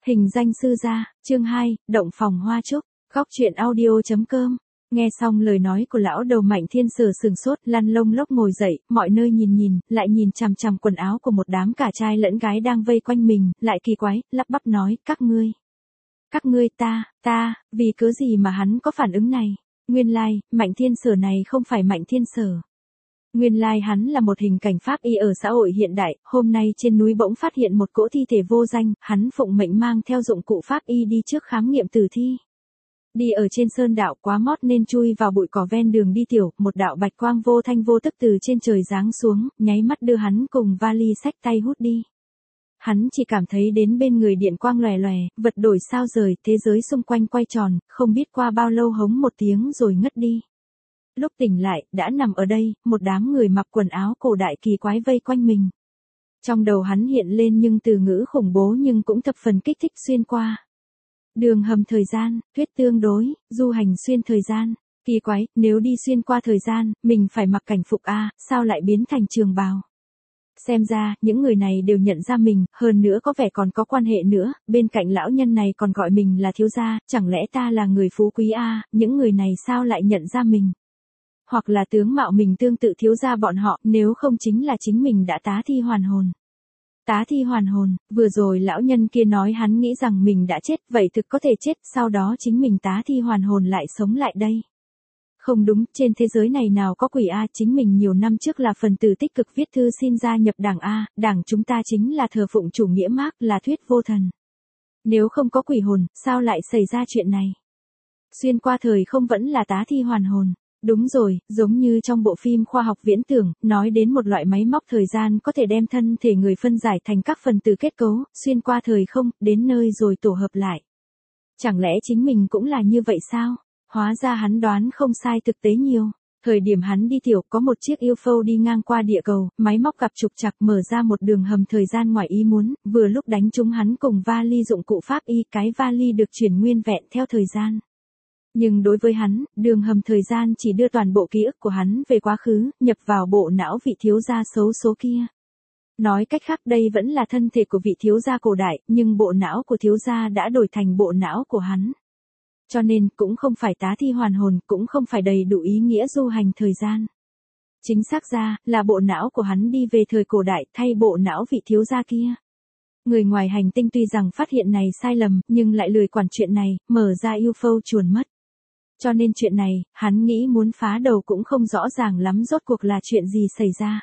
Hình danh sư gia, chương 2, động phòng hoa trúc, góc truyện audio.com. Nghe xong lời nói của lão đầu Mạnh Thiên Sở sừng sốt, lăn lông lốc ngồi dậy, mọi nơi nhìn, lại nhìn chằm chằm quần áo của một đám cả trai lẫn gái đang vây quanh mình, lại kỳ quái, lắp bắp nói, các ngươi vì cớ gì mà hắn có phản ứng này? Nguyên lai, Mạnh Thiên Sở này không phải Mạnh Thiên Sở. Nguyên lai hắn là một hình cảnh pháp y ở xã hội hiện đại, hôm nay trên núi bỗng phát hiện một cỗ thi thể vô danh, hắn phụng mệnh mang theo dụng cụ pháp y đi trước khám nghiệm tử thi. Đi ở trên sơn đạo quá mót nên chui vào bụi cỏ ven đường đi tiểu, một đạo bạch quang vô thanh vô tức từ trên trời giáng xuống, nháy mắt đưa hắn cùng vali xách tay hút đi. Hắn chỉ cảm thấy đến bên người điện quang lòe lòe, vật đổi sao rời, thế giới xung quanh quay tròn, không biết qua bao lâu hống một tiếng rồi ngất đi. Lúc tỉnh lại, đã nằm ở đây, một đám người mặc quần áo cổ đại kỳ quái vây quanh mình. Trong đầu hắn hiện lên nhưng từ ngữ khủng bố nhưng cũng thập phần kích thích xuyên qua. Đường hầm thời gian, thuyết tương đối, du hành xuyên thời gian. Kỳ quái, nếu đi xuyên qua thời gian, mình phải mặc cảnh phục a, sao lại biến thành trường bào? Xem ra, những người này đều nhận ra mình, hơn nữa có vẻ còn có quan hệ nữa, bên cạnh lão nhân này còn gọi mình là thiếu gia, chẳng lẽ ta là người phú quý a, những người này sao lại nhận ra mình? Hoặc là tướng mạo mình tương tự thiếu gia bọn họ, nếu không chính là chính mình đã tá thi hoàn hồn. Tá thi hoàn hồn, vừa rồi lão nhân kia nói hắn nghĩ rằng mình đã chết, vậy thực có thể chết, sau đó chính mình tá thi hoàn hồn lại sống lại đây. Không đúng, trên thế giới này nào có quỷ a, chính mình nhiều năm trước là phần tử tích cực viết thư xin gia nhập đảng a, đảng chúng ta chính là thờ phụng chủ nghĩa Mác, là thuyết vô thần. Nếu không có quỷ hồn, sao lại xảy ra chuyện này? Xuyên qua thời không vẫn là tá thi hoàn hồn. Đúng rồi, giống như trong bộ phim khoa học viễn tưởng, nói đến một loại máy móc thời gian có thể đem thân thể người phân giải thành các phần tử kết cấu, xuyên qua thời không, đến nơi rồi tổ hợp lại. Chẳng lẽ chính mình cũng là như vậy sao? Hóa ra hắn đoán không sai, thực tế nhiều. Thời điểm hắn đi tiểu có một chiếc UFO đi ngang qua địa cầu, máy móc gặp trục trặc mở ra một đường hầm thời gian ngoài ý muốn, vừa lúc đánh trúng hắn cùng vali dụng cụ pháp y, cái vali được chuyển nguyên vẹn theo thời gian. Nhưng đối với hắn, đường hầm thời gian chỉ đưa toàn bộ ký ức của hắn về quá khứ, nhập vào bộ não vị thiếu gia xấu số kia. Nói cách khác đây vẫn là thân thể của vị thiếu gia cổ đại, nhưng bộ não của thiếu gia đã đổi thành bộ não của hắn. Cho nên, cũng không phải tá thi hoàn hồn, cũng không phải đầy đủ ý nghĩa du hành thời gian. Chính xác ra, là bộ não của hắn đi về thời cổ đại thay bộ não vị thiếu gia kia. Người ngoài hành tinh tuy rằng phát hiện này sai lầm, nhưng lại lười quản chuyện này, mở ra UFO chuồn mất. Cho nên chuyện này, hắn nghĩ muốn phá đầu cũng không rõ ràng lắm rốt cuộc là chuyện gì xảy ra.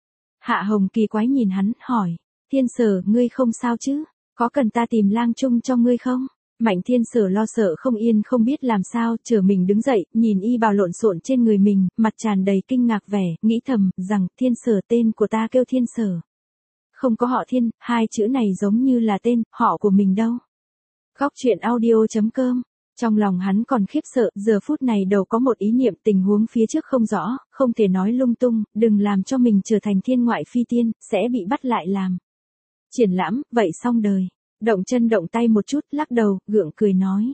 Hạ Hồng kỳ quái nhìn hắn, hỏi, Thiên Sở, ngươi không sao chứ? Có cần ta tìm lang chung cho ngươi không? Mạnh Thiên Sở lo sợ không yên không biết làm sao, trở mình đứng dậy, nhìn y bào lộn xộn trên người mình, mặt tràn đầy kinh ngạc vẻ, nghĩ thầm, rằng, Thiên Sở tên của ta kêu Thiên Sở. Không có họ Thiên, hai chữ này giống như là tên, họ của mình đâu. Góc truyện audio.com. Trong lòng hắn còn khiếp sợ, giờ phút này đầu có một ý niệm tình huống phía trước không rõ, không thể nói lung tung, đừng làm cho mình trở thành thiên ngoại phi tiên, sẽ bị bắt lại làm. Triển lãm, vậy xong đời. Động chân động tay một chút, lắc đầu, gượng cười nói.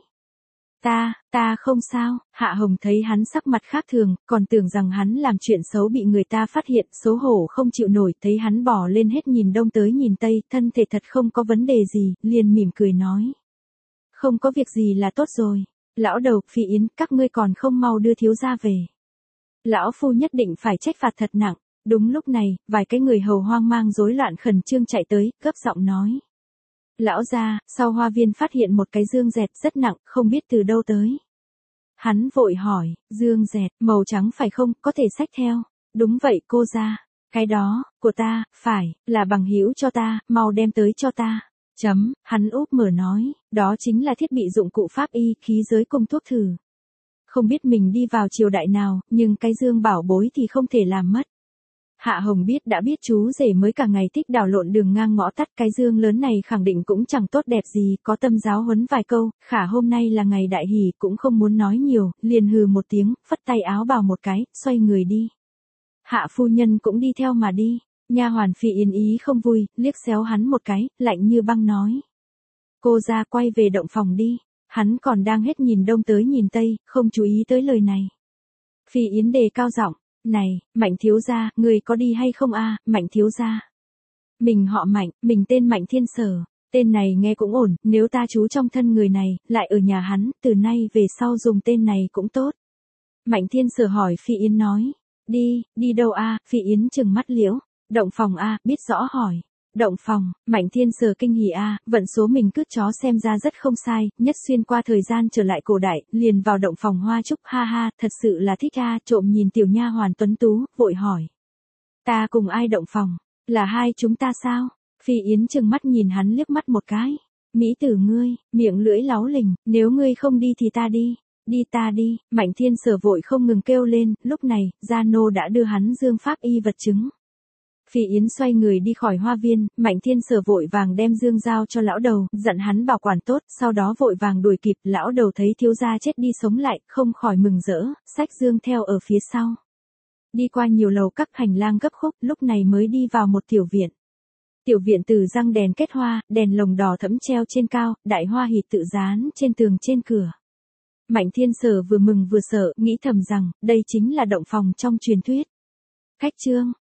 Ta không sao, Hạ Hồng thấy hắn sắc mặt khác thường, còn tưởng rằng hắn làm chuyện xấu bị người ta phát hiện, xấu hổ không chịu nổi, thấy hắn bỏ lên hết nhìn đông tới nhìn tây, thân thể thật không có vấn đề gì, liền mỉm cười nói. Không có việc gì là tốt rồi. Lão đầu, Phi Yến, các ngươi còn không mau đưa thiếu gia về. Lão phu nhất định phải trách phạt thật nặng. Đúng lúc này, vài cái người hầu hoang mang rối loạn khẩn trương chạy tới, gấp giọng nói. Lão gia, sau hoa viên phát hiện một cái dương dẹt rất nặng, không biết từ đâu tới. Hắn vội hỏi, dương dẹt, màu trắng phải không, có thể xách theo. Đúng vậy cô gia, cái đó, của ta, phải, là bằng hữu cho ta, mau đem tới cho ta. Hắn úp mở nói, đó chính là thiết bị dụng cụ pháp y, khí giới cùng thuốc thử. Không biết mình đi vào triều đại nào, nhưng cái dương bảo bối thì không thể làm mất. Hạ Hồng đã biết chú rể mới cả ngày thích đảo lộn đường ngang ngõ tắt, cái dương lớn này khẳng định cũng chẳng tốt đẹp gì, có tâm giáo huấn vài câu, khả hôm nay là ngày đại hỷ cũng không muốn nói nhiều, liền hừ một tiếng, phất tay áo bào một cái, xoay người đi. Hạ phu nhân cũng đi theo mà đi. Nha hoàn Phi Yến ý không vui, liếc xéo hắn một cái, lạnh như băng nói. Cô ra quay về động phòng đi. Hắn còn đang hết nhìn đông tới nhìn tây, không chú ý tới lời này. Phi Yến đề cao giọng, này, Mạnh thiếu gia, người có đi hay không a? Mạnh thiếu gia. Mình họ Mạnh, mình tên Mạnh Thiên Sở. Tên này nghe cũng ổn, nếu ta trú trong thân người này, lại ở nhà hắn, từ nay về sau dùng tên này cũng tốt. Mạnh Thiên Sở hỏi Phi Yến nói. Đi đâu a? Phi Yến trừng mắt liễu. Động phòng a, biết rõ hỏi. Động phòng, Mạnh Thiên Sở kinh hỉ a, vận số mình cướp chó xem ra rất không sai, nhất xuyên qua thời gian trở lại cổ đại, liền vào động phòng hoa trúc, ha ha, thật sự là thích a, trộm nhìn tiểu nha hoàn tuấn tú, vội hỏi. Ta cùng ai động phòng? Là hai chúng ta sao? Phi Yến trừng mắt nhìn hắn liếc mắt một cái. Mỹ tử ngươi, miệng lưỡi láu lình, nếu ngươi không đi thì ta đi. Đi ta đi, Mạnh Thiên Sở vội không ngừng kêu lên, lúc này, gia nô đã đưa hắn dương pháp y vật chứng. Phi Yến xoay người đi khỏi hoa viên, Mạnh Thiên Sở vội vàng đem dương giao cho lão đầu, dặn hắn bảo quản tốt, sau đó vội vàng đuổi kịp, lão đầu thấy thiếu gia chết đi sống lại, không khỏi mừng rỡ, xách dương theo ở phía sau. Đi qua nhiều lầu các hành lang gấp khúc, lúc này mới đi vào một tiểu viện. Tiểu viện từ răng đèn kết hoa, đèn lồng đỏ thẫm treo trên cao, đại hoa hỷ tự dán trên tường trên cửa. Mạnh Thiên Sở vừa mừng vừa sợ, nghĩ thầm rằng, đây chính là động phòng trong truyền thuyết. Khách trương,